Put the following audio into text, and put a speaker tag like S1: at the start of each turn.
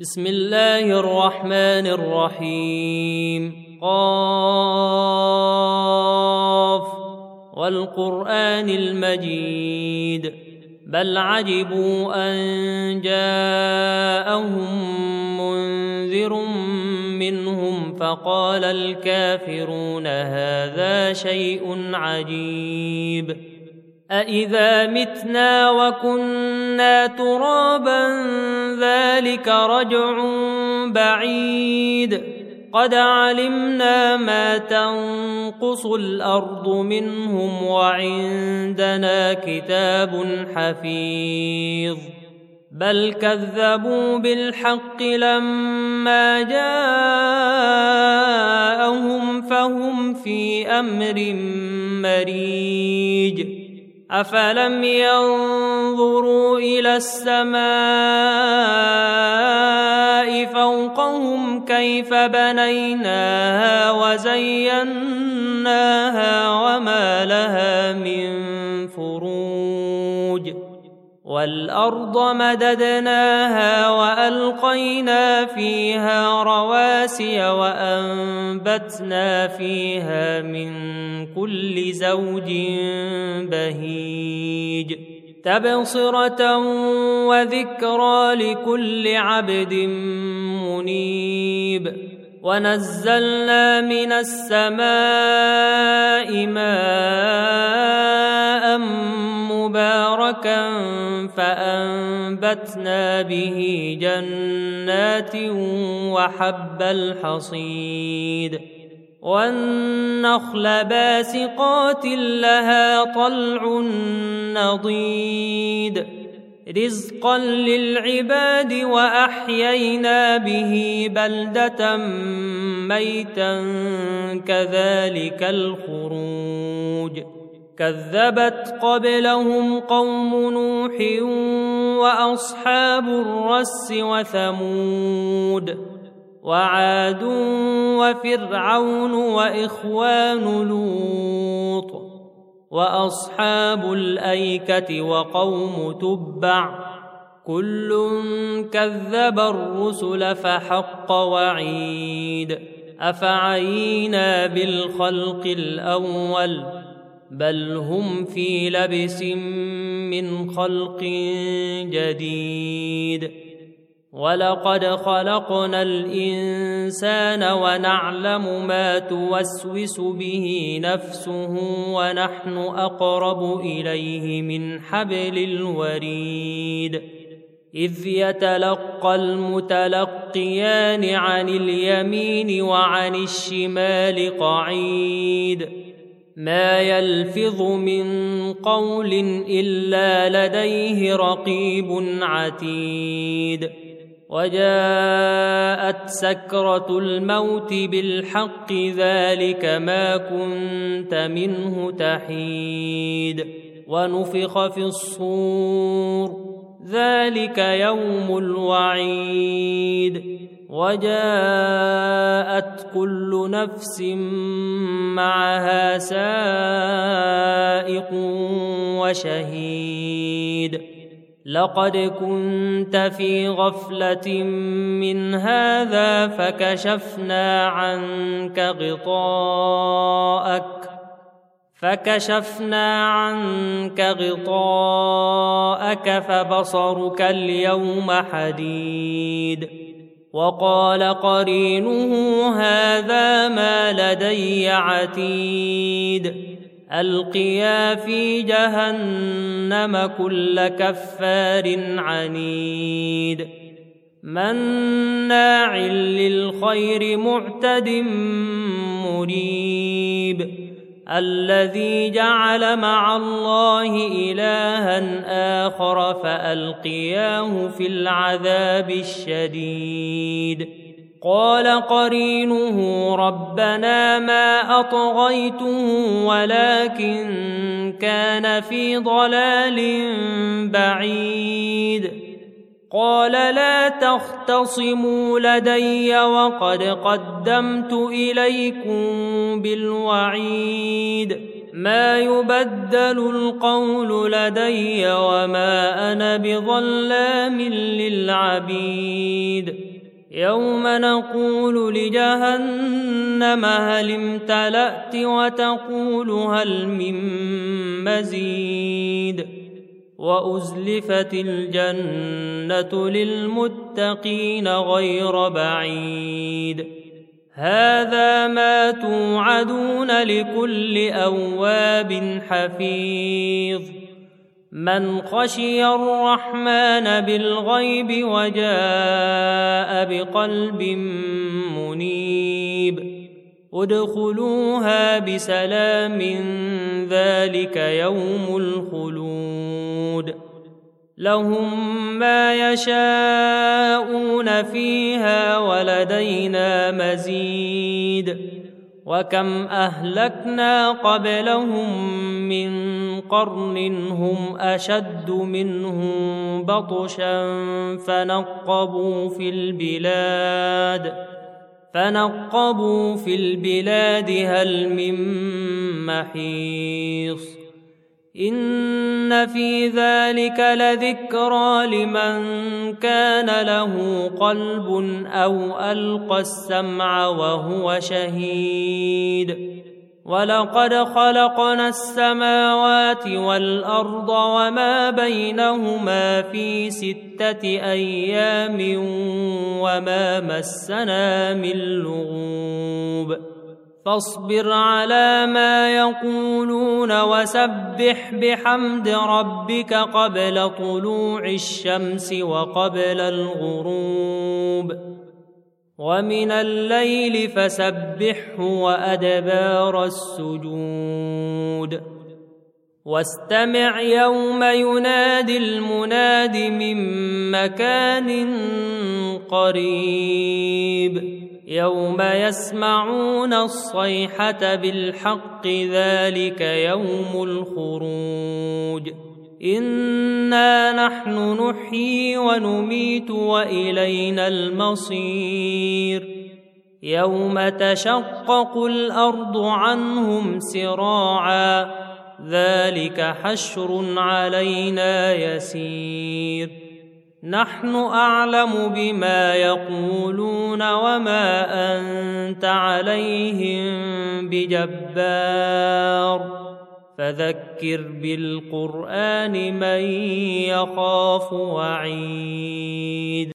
S1: بسم الله الرحمن الرحيم. قاف والقرآن المجيد بل عجبوا أن جاءهم منذر منهم فقال الكافرون هذا شيء عجيب أإذا متنا وكنا ترابا ذلك رجع بعيد قد علمنا ما تنقص الأرض منهم وعندنا كتاب حفيظ بل كذبوا بالحق لما جاءهم فهم في أمر مريج أفلم ينظروا إلى السماء فوقهم كيف بنيناها وزيناها وما لها من فروج والأرض مددناها وألقينا فيها رواسي وأنبتنا فيها من كل زوج بهيج تبصرة وذكرى لكل عبد منيب ونزلنا من السماء ماء مباركا فأنبتنا به جنات وحب الحصيد والنخل باسقات لها طلع نضيد رزقا للعباد وأحيينا به بلدة ميتا كذلك الخروج كذبت قبلهم قوم نوح وأصحاب الرس وثمود وعاد وفرعون وإخوان لوط وأصحاب الأيكة وقوم تبع كل كذب الرسل فحق وعيد أفعينا بالخلق الأول بل هم في لبس من خلق جديد ولقد خلقنا الإنسان ونعلم ما توسوس به نفسه ونحن أقرب إليه من حبل الوريد إذ يتلقى المتلقيان عن اليمين وعن الشمال قعيد ما يلفظ من قول إلا لديه رقيب عتيد وجاءت سكرة الموت بالحق ذلك ما كنت منه تحيد ونفخ في الصور ذلك يوم الوعيد وجاءت كل نفس معها سائق وشهيد لقد كنت في غفلة من هذا فكشفنا عنك غطاءك فبصرك اليوم حديد وقال قرينه هذا ما لدي عتيد ألقيا في جهنم كل كفار عنيد مناع للخير معتد مريب الذي جعل مع الله إلها آخر فألقياه في العذاب الشديد قال قرينه ربنا ما أطغيته ولكن كان في ضلال بعيد قال لا تختصموا لدي وقد قدمت إليكم بالوعيد ما يبدل القول لدي وما أنا بظلام للعبيد يوم نقول لجهنم هل امتلأت وتقول هل من مزيد وأزلفت الجنة للمتقين غير بعيد هذا ما توعدون لكل أواب حفيظ من خشي الرحمن بالغيب وجاء بقلب منيب ادخلوها بسلام ذلك يوم الخلود لهم ما يشاءون فيها ولدينا مزيد وكم أهلكنا قبلهم من قرن هم أشد منهم بطشا فنقبوا في البلاد هل من محيص إن في ذلك لذكرى لمن كان له قلب أو ألقى السمع وهو شهيد ولقد خلقنا السماوات والأرض وما بينهما في 6 أيام وما مسنا من لغوب فاصبر على ما يقولون وسبح بحمد ربك قبل طلوع الشمس وقبل الغروب ومن الليل فسبحه وأدبار السجود واستمع يوم ينادي المناد من مكان قريب يوم يسمعون الصيحة بالحق ذلك يوم الخروج إنا نحن نحيي ونميت وإلينا المصير يوم تشقق الأرض عنهم سراعا ذلك حشر علينا يسير نحن أعلم بما يقولون وما أنت عليهم بجبار فذكر بالقرآن من يخاف وعيد